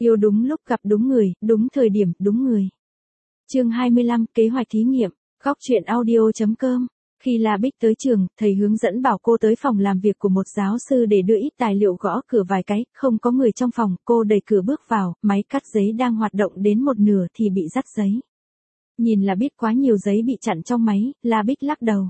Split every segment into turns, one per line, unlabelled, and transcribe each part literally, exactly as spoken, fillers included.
Yêu đúng lúc gặp đúng người, đúng thời điểm, đúng người. Chương hai mươi lăm, kế hoạch thí nghiệm. Góc truyện audio chấm com. Khi La Bích tới trường, thầy hướng dẫn bảo cô tới phòng làm việc của một giáo sư để đưa ít tài liệu, gõ cửa vài cái, không có người trong phòng, cô đẩy cửa bước vào, máy cắt giấy đang hoạt động đến một nửa thì bị rắt giấy. Nhìn là biết quá nhiều giấy bị chặn trong máy, La Bích lắc đầu.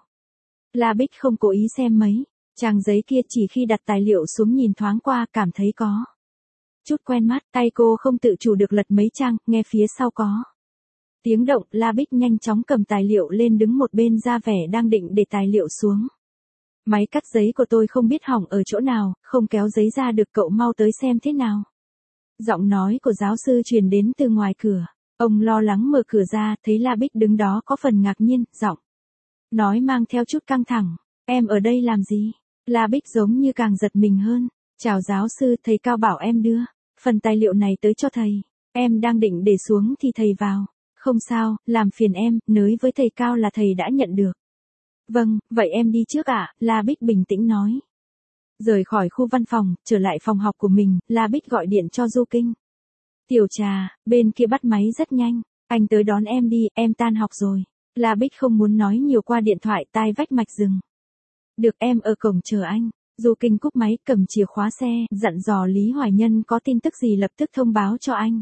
La Bích không cố ý xem mấy trang giấy kia, chỉ khi đặt tài liệu xuống nhìn thoáng qua cảm thấy có chút quen mắt, tay cô không tự chủ được lật mấy trang, nghe phía sau có tiếng động, La Bích nhanh chóng cầm tài liệu lên, đứng một bên ra vẻ đang định để tài liệu xuống. Máy cắt giấy của tôi không biết hỏng ở chỗ nào, không kéo giấy ra được, cậu mau tới xem thế nào. Giọng nói của giáo sư truyền đến từ ngoài cửa. Ông lo lắng mở cửa ra, thấy La Bích đứng đó có phần ngạc nhiên, giọng nói mang theo chút căng thẳng. Em ở đây làm gì? La Bích giống như càng giật mình hơn. Chào giáo sư, thầy Cao bảo em đưa phần tài liệu này tới cho thầy. Em đang định để xuống thì thầy vào. Không sao, làm phiền em, nói với thầy Cao là thầy đã nhận được. Vâng, vậy em đi trước ạ, à? La Bích bình tĩnh nói. Rời khỏi khu văn phòng, trở lại phòng học của mình, La Bích gọi điện cho Du Kinh. Tiểu Trà, bên kia bắt máy rất nhanh. Anh tới đón em đi, em tan học rồi. La Bích không muốn nói nhiều qua điện thoại, tai vách mạch rừng. Được, em ở cổng chờ anh. Du Kinh cúp máy, cầm chìa khóa xe, dặn dò Lý Hoài Nhân có tin tức gì lập tức thông báo cho anh.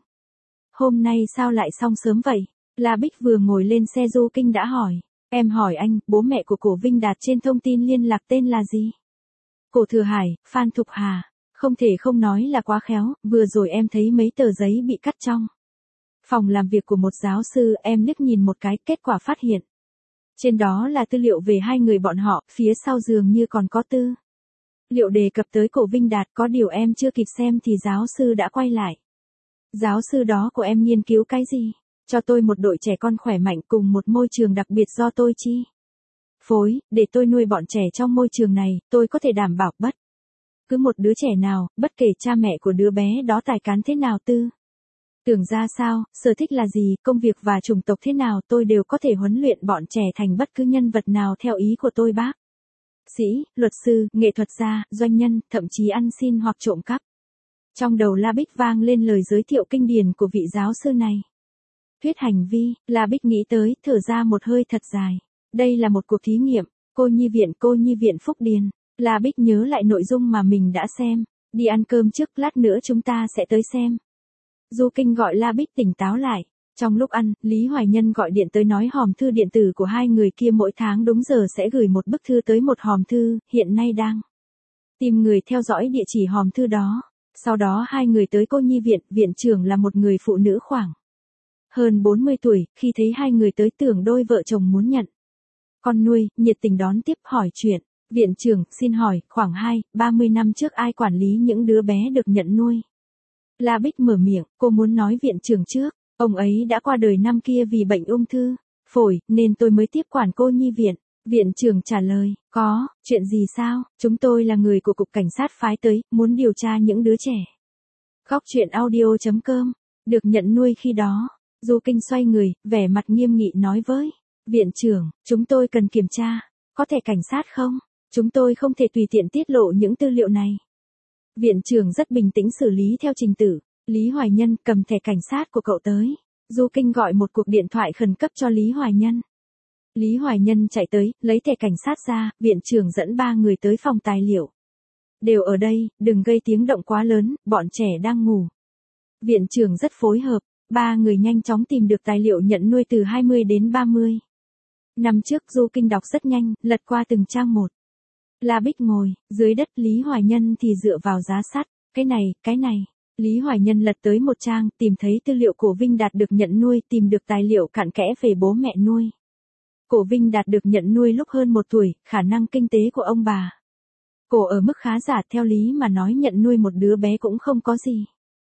Hôm nay sao lại xong sớm vậy? La Bích vừa ngồi lên xe, Du Kinh đã hỏi. Em hỏi anh, bố mẹ của Cổ Vinh Đạt trên thông tin liên lạc tên là gì? Cổ Thừa Hải, Phan Thục Hà. Không thể không nói là quá khéo, vừa rồi em thấy mấy tờ giấy bị cắt trong phòng làm việc của một giáo sư, em liếc nhìn một cái, kết quả phát hiện trên đó là tư liệu về hai người bọn họ, phía sau dường như còn có tư liệu đề cập tới Cổ Vinh Đạt, có điều em chưa kịp xem thì giáo sư đã quay lại. Giáo sư đó của em nghiên cứu cái gì? Cho tôi một đội trẻ con khỏe mạnh cùng một môi trường đặc biệt do tôi chi phối, để tôi nuôi bọn trẻ trong môi trường này, tôi có thể đảm bảo bất cứ một đứa trẻ nào, bất kể cha mẹ của đứa bé đó tài cán thế nào, tư tưởng ra sao, sở thích là gì, công việc và chủng tộc thế nào, tôi đều có thể huấn luyện bọn trẻ thành bất cứ nhân vật nào theo ý của tôi. Bác sĩ, luật sư, nghệ thuật gia, doanh nhân, thậm chí ăn xin hoặc trộm cắp. Trong đầu La Bích vang lên lời giới thiệu kinh điển của vị giáo sư này. Thuyết hành vi, La Bích nghĩ tới, thở ra một hơi thật dài. Đây là một cuộc thí nghiệm, cô nhi viện, cô nhi viện Phúc Điền. La Bích nhớ lại nội dung mà mình đã xem. Đi ăn cơm trước, lát nữa chúng ta sẽ tới xem. Du Kinh gọi La Bích tỉnh táo lại. Trong lúc ăn, Lý Hoài Nhân gọi điện tới nói hòm thư điện tử của hai người kia mỗi tháng đúng giờ sẽ gửi một bức thư tới một hòm thư, hiện nay đang tìm người theo dõi địa chỉ hòm thư đó. Sau đó hai người tới cô nhi viện, viện trưởng là một người phụ nữ khoảng hơn bốn mươi tuổi, khi thấy hai người tới tưởng đôi vợ chồng muốn nhận con nuôi, nhiệt tình đón tiếp, hỏi chuyện. Viện trưởng, xin hỏi, khoảng hai, ba mươi năm trước ai quản lý những đứa bé được nhận nuôi? La Bích mở miệng, cô muốn nói viện trưởng trước, ông ấy đã qua đời năm kia vì bệnh ung thư phổi, nên tôi mới tiếp quản cô nhi viện. Viện trưởng trả lời, có, chuyện gì sao, chúng tôi là người của cục cảnh sát phái tới, muốn điều tra những đứa trẻ. Góc truyện audio chấm com, được nhận nuôi khi đó. Du Kinh xoay người, vẻ mặt nghiêm nghị nói với viện trưởng, chúng tôi cần kiểm tra, có thẻ cảnh sát không? Chúng tôi không thể tùy tiện tiết lộ những tư liệu này. Viện trưởng rất bình tĩnh xử lý theo trình tự. Lý Hoài Nhân, cầm thẻ cảnh sát của cậu tới. Du Kinh gọi một cuộc điện thoại khẩn cấp cho Lý Hoài Nhân. Lý Hoài Nhân chạy tới, lấy thẻ cảnh sát ra, viện trưởng dẫn ba người tới phòng tài liệu. Đều ở đây, đừng gây tiếng động quá lớn, bọn trẻ đang ngủ. Viện trưởng rất phối hợp, ba người nhanh chóng tìm được tài liệu nhận nuôi từ hai mươi đến ba mươi. Năm trước. Du Kinh đọc rất nhanh, lật qua từng trang một. La Bích ngồi dưới đất, Lý Hoài Nhân thì dựa vào giá sắt. Cái này, cái này. Lý Hoài Nhân lật tới một trang, tìm thấy tư liệu Cổ Vinh Đạt được nhận nuôi, tìm được tài liệu cặn kẽ về bố mẹ nuôi. Cổ Vinh Đạt được nhận nuôi lúc hơn một tuổi, khả năng kinh tế của ông bà Cổ ở mức khá giả, theo lý mà nói nhận nuôi một đứa bé cũng không có gì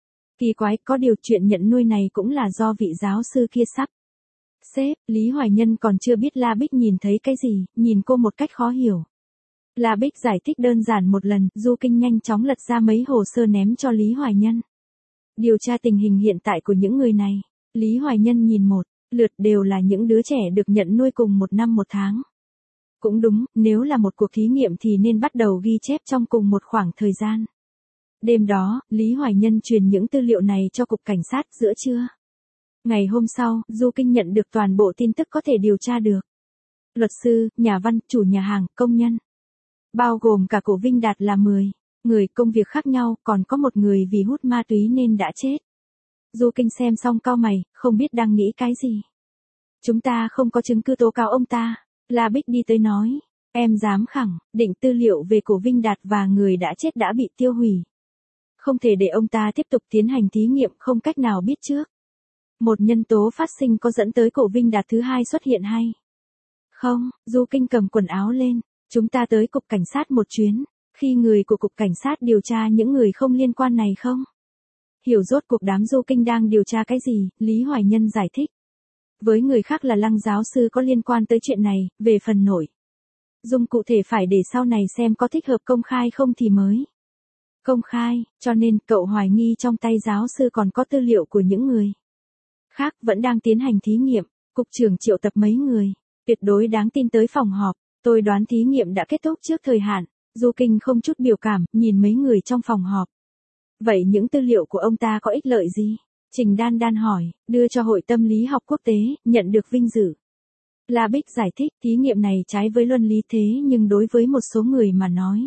kỳ quái, có điều chuyện nhận nuôi này cũng là do vị giáo sư kia sắp xếp. Lý Hoài Nhân còn chưa biết La Bích nhìn thấy cái gì, nhìn cô một cách khó hiểu. La Bích giải thích đơn giản một lần, Du Kinh nhanh chóng lật ra mấy hồ sơ ném cho Lý Hoài Nhân. Điều tra tình hình hiện tại của những người này. Lý Hoài Nhân nhìn một lượt, đều là những đứa trẻ được nhận nuôi cùng một năm một tháng. Cũng đúng, nếu là một cuộc thí nghiệm thì nên bắt đầu ghi chép trong cùng một khoảng thời gian. Đêm đó, Lý Hoài Nhân truyền những tư liệu này cho cục cảnh sát giữa trưa. Ngày hôm sau, Du Kinh nhận được toàn bộ tin tức có thể điều tra được. Luật sư, nhà văn, chủ nhà hàng, công nhân. Bao gồm cả Cổ Vinh Đạt là mười người, công việc khác nhau, còn có một người vì hút ma túy nên đã chết. Du Kinh xem xong cau mày, không biết đang nghĩ cái gì. Chúng ta không có chứng cứ tố cáo ông ta. La Bích đi tới nói. Em dám khẳng định tư liệu về Cổ Vinh Đạt và người đã chết đã bị tiêu hủy. Không thể để ông ta tiếp tục tiến hành thí nghiệm, không cách nào biết trước. Một nhân tố phát sinh có dẫn tới Cổ Vinh Đạt thứ hai xuất hiện hay không? Du Kinh cầm quần áo lên. Chúng ta tới cục cảnh sát một chuyến. Khi người của cục cảnh sát điều tra những người không liên quan này không? Hiểu rốt cuộc đám Du Kinh đang điều tra cái gì, Lý Hoài Nhân giải thích. Với người khác là Lăng giáo sư có liên quan tới chuyện này, về phần nội dung cụ thể phải để sau này xem có thích hợp công khai không thì mới công khai, cho nên cậu hoài nghi trong tay giáo sư còn có tư liệu của những người khác vẫn đang tiến hành thí nghiệm. Cục trưởng triệu tập mấy người tuyệt đối đáng tin tới phòng họp. Tôi đoán thí nghiệm đã kết thúc trước thời hạn. Du Kinh không chút biểu cảm, nhìn mấy người trong phòng họp. Vậy những tư liệu của ông ta có ích lợi gì? Trình Đan Đan hỏi, đưa cho Hội Tâm lý học quốc tế, nhận được vinh dự. La Bích giải thích, thí nghiệm này trái với luân lý thế nhưng đối với một số người mà nói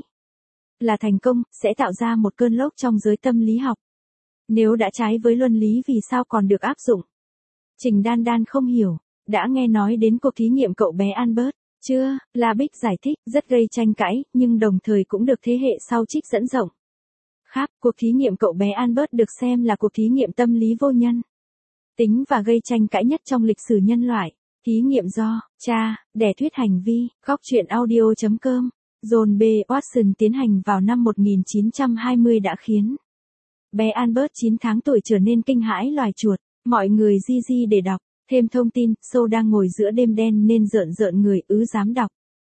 là thành công, sẽ tạo ra một cơn lốc trong giới tâm lý học. Nếu đã trái với luân lý vì sao còn được áp dụng? Trình Đan Đan không hiểu, đã nghe nói đến cuộc thí nghiệm cậu bé Albert chưa? La Bích giải thích, rất gây tranh cãi, nhưng đồng thời cũng được thế hệ sau trích dẫn rộng. Khác, cuộc thí nghiệm cậu bé Albert được xem là cuộc thí nghiệm tâm lý vô nhân tính và gây tranh cãi nhất trong lịch sử nhân loại. Thí nghiệm do cha đẻ thuyết hành vi, góc truyện audio chấm com, John B. Watson tiến hành vào năm một nghìn chín trăm hai mươi đã khiến bé Albert chín tháng tuổi trở nên kinh hãi loài chuột. Mọi người di di để đọc thêm thông tin. Sâu đang ngồi giữa đêm đen nên rợn rợn người, ứ dám đọc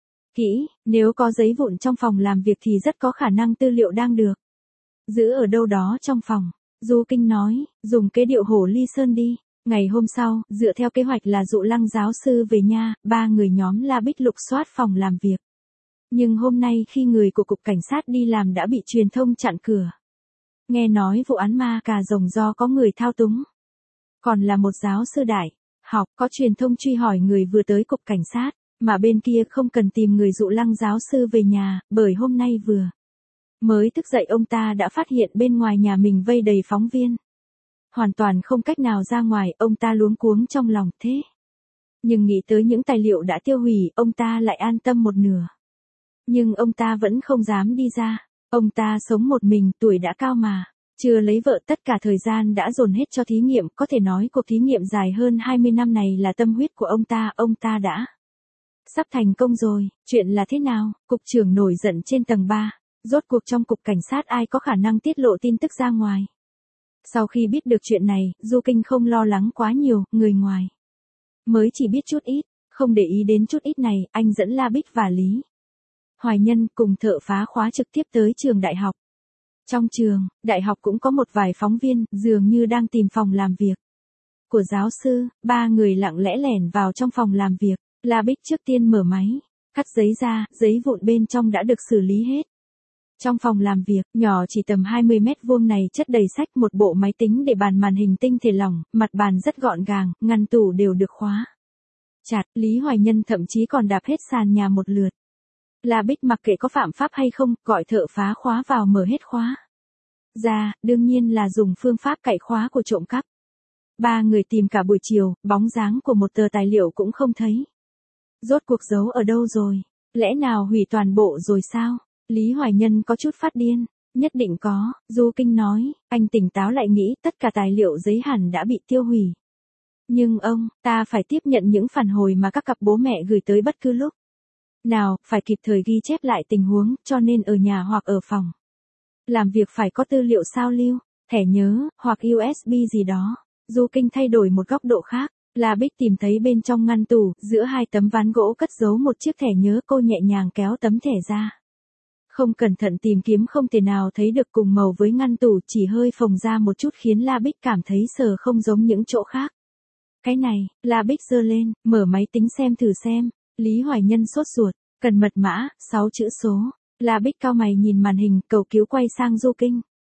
kỹ. Nếu có giấy vụn trong phòng làm việc thì rất có khả năng tư liệu đang được giữ ở đâu đó trong phòng. Du Kinh nói, dùng kế điệu hổ ly sơn đi. Ngày hôm sau, dựa theo kế hoạch là dụ Lăng giáo sư về nhà, ba người nhóm La Bích lục soát phòng làm việc. Nhưng hôm nay khi người của cục cảnh sát đi làm đã bị truyền thông chặn cửa. Nghe nói vụ án ma cà rồng do có người thao túng. Còn là một giáo sư đại học, có truyền thông truy hỏi người vừa tới cục cảnh sát, mà bên kia không cần tìm người dụ Lăng giáo sư về nhà, bởi hôm nay vừa mới thức dậy ông ta đã phát hiện bên ngoài nhà mình vây đầy phóng viên. Hoàn toàn không cách nào ra ngoài, ông ta luống cuống trong lòng thế. Nhưng nghĩ tới những tài liệu đã tiêu hủy, ông ta lại an tâm một nửa. Nhưng ông ta vẫn không dám đi ra. Ông ta sống một mình, tuổi đã cao mà. Chưa lấy vợ, tất cả thời gian đã dồn hết cho thí nghiệm. Có thể nói cuộc thí nghiệm dài hơn hai mươi năm này là tâm huyết của ông ta. Ông ta đã sắp thành công rồi. Chuyện là thế nào? Cục trưởng nổi giận trên tầng ba. Rốt cuộc trong cục cảnh sát ai có khả năng tiết lộ tin tức ra ngoài. Sau khi biết được chuyện này, Du Kinh không lo lắng quá nhiều, người ngoài mới chỉ biết chút ít, không để ý đến chút ít này, anh dẫn La Bích và Lý Hoài Nhân cùng thợ phá khóa trực tiếp tới trường đại học. Trong trường, đại học cũng có một vài phóng viên, dường như đang tìm phòng làm việc của giáo sư. Ba người lặng lẽ lẻn vào trong phòng làm việc. La Bích trước tiên mở máy, cắt giấy ra, giấy vụn bên trong đã được xử lý hết. Trong phòng làm việc, nhỏ chỉ tầm hai mươi mét vuông này chất đầy sách, một bộ máy tính để bàn màn hình tinh thể lỏng, mặt bàn rất gọn gàng, ngăn tủ đều được khóa chặt. Lý Hoài Nhân thậm chí còn đạp hết sàn nhà một lượt. La Bích mặc kệ có phạm pháp hay không, gọi thợ phá khóa vào mở hết khóa ra, đương nhiên là dùng phương pháp cạy khóa của trộm cắp. Ba người tìm cả buổi chiều, bóng dáng của một tờ tài liệu cũng không thấy. Rốt cuộc giấu ở đâu rồi? Lẽ nào hủy toàn bộ rồi sao? Lý Hoài Nhân có chút phát điên. Nhất định có, Du Kinh nói, anh tỉnh táo lại nghĩ tất cả tài liệu giấy hẳn đã bị tiêu hủy. Nhưng ông, ta phải tiếp nhận những phản hồi mà các cặp bố mẹ gửi tới bất cứ lúc nào, phải kịp thời ghi chép lại tình huống, cho nên ở nhà hoặc ở phòng làm việc phải có tư liệu sao lưu, thẻ nhớ, hoặc u ét bê gì đó. Du Kinh thay đổi một góc độ khác. La Bích tìm thấy bên trong ngăn tủ, giữa hai tấm ván gỗ cất giấu một chiếc thẻ nhớ, cô nhẹ nhàng kéo tấm thẻ ra. Không cẩn thận tìm kiếm không thể nào thấy được cùng màu với ngăn tủ, chỉ hơi phồng ra một chút khiến La Bích cảm thấy sờ không giống những chỗ khác. Cái này, La Bích giơ lên, mở máy tính xem thử xem. Lý Hoài Nhân sốt ruột, cần mật mã, sáu chữ số. La Bích cau mày nhìn màn hình, cầu cứu quay sang Du Kinh.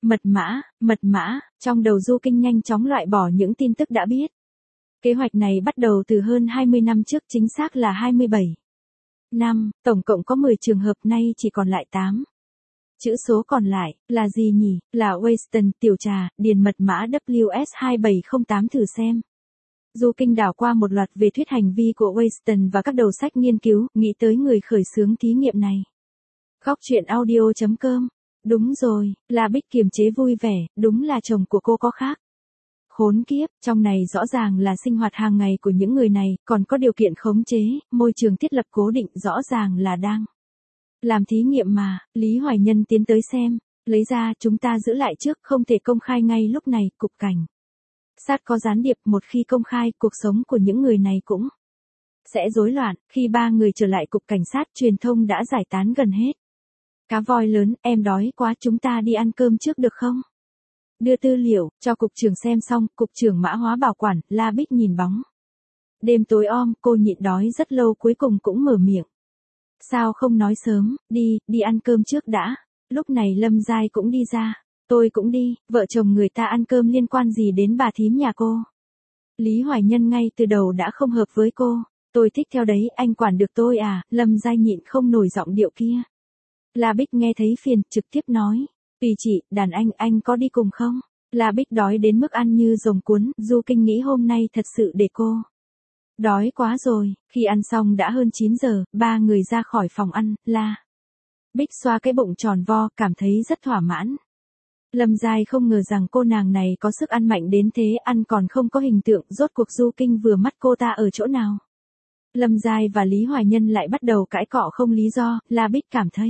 Mật mã, mật mã, trong đầu Du Kinh nhanh chóng loại bỏ những tin tức đã biết. Kế hoạch này bắt đầu từ hơn hai mươi năm trước, chính xác là hai mươi bảy năm, tổng cộng có mười trường hợp, nay chỉ còn lại tám. Chữ số còn lại, là gì nhỉ? Là Weston, tiểu trà, điền mật mã W S hai bảy không tám thử xem. Du Kinh đảo qua một loạt về thuyết hành vi của Weston và các đầu sách nghiên cứu, nghĩ tới người khởi xướng thí nghiệm này. Khóc chuyện audio chấm com. Đúng rồi, La Bích kiềm chế vui vẻ, đúng là chồng của cô có khác. Khốn kiếp, trong này rõ ràng là sinh hoạt hàng ngày của những người này, còn có điều kiện khống chế, môi trường thiết lập cố định, rõ ràng là đang làm thí nghiệm mà. Lý Hoài Nhân tiến tới xem, lấy ra, chúng ta giữ lại trước, không thể công khai ngay lúc này. Cục cảnh sát có gián điệp, một khi công khai, cuộc sống của những người này cũng sẽ rối loạn. Khi ba người trở lại cục cảnh sát, truyền thông đã giải tán gần hết. Cá voi lớn, em đói quá, chúng ta đi ăn cơm trước được không? Đưa tư liệu, cho cục trưởng xem xong, cục trưởng mã hóa bảo quản, La Bích nhìn bóng. Đêm tối om, cô nhịn đói rất lâu cuối cùng cũng mở miệng. Sao không nói sớm, đi, đi ăn cơm trước đã. Lúc này Lâm Giai cũng đi ra. Tôi cũng đi, vợ chồng người ta ăn cơm liên quan gì đến bà thím nhà cô? Lý Hoài Nhân ngay từ đầu đã không hợp với cô. Tôi thích theo đấy, anh quản được tôi à? Lâm Giai nhịn không nổi giọng điệu kia. La Bích nghe thấy phiền, trực tiếp nói. Tùy chị, đàn anh, anh có đi cùng không? La Bích đói đến mức ăn như rồng cuốn, Du Kinh nghĩ hôm nay thật sự để cô. Đói quá rồi, khi ăn xong đã hơn chín giờ, ba người ra khỏi phòng ăn, La Bích xoa cái bụng tròn vo, cảm thấy rất thỏa mãn. Lâm Giai không ngờ rằng cô nàng này có sức ăn mạnh đến thế, ăn còn không có hình tượng, rốt cuộc Du Kinh vừa mắt cô ta ở chỗ nào. Lâm Giai và Lý Hoài Nhân lại bắt đầu cãi cọ không lý do, La Bích cảm thấy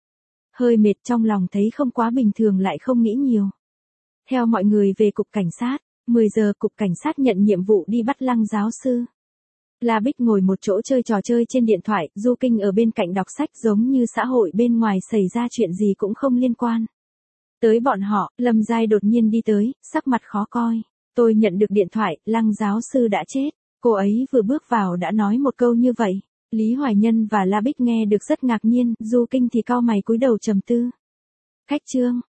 hơi mệt, trong lòng thấy không quá bình thường, lại không nghĩ nhiều. Theo mọi người về cục cảnh sát, mười giờ cục cảnh sát nhận nhiệm vụ đi bắt Lăng giáo sư. La Bích ngồi một chỗ chơi trò chơi trên điện thoại, Du Kinh ở bên cạnh đọc sách, giống như xã hội bên ngoài xảy ra chuyện gì cũng không liên quan tới bọn họ. Lâm Giai đột nhiên đi tới, sắc mặt khó coi. Tôi nhận được điện thoại, Lăng giáo sư đã chết. Cô ấy vừa bước vào đã nói một câu như vậy. Lý Hoài Nhân và La Bích nghe được rất ngạc nhiên, Du Kinh thì cau mày cúi đầu trầm tư. Khách trương,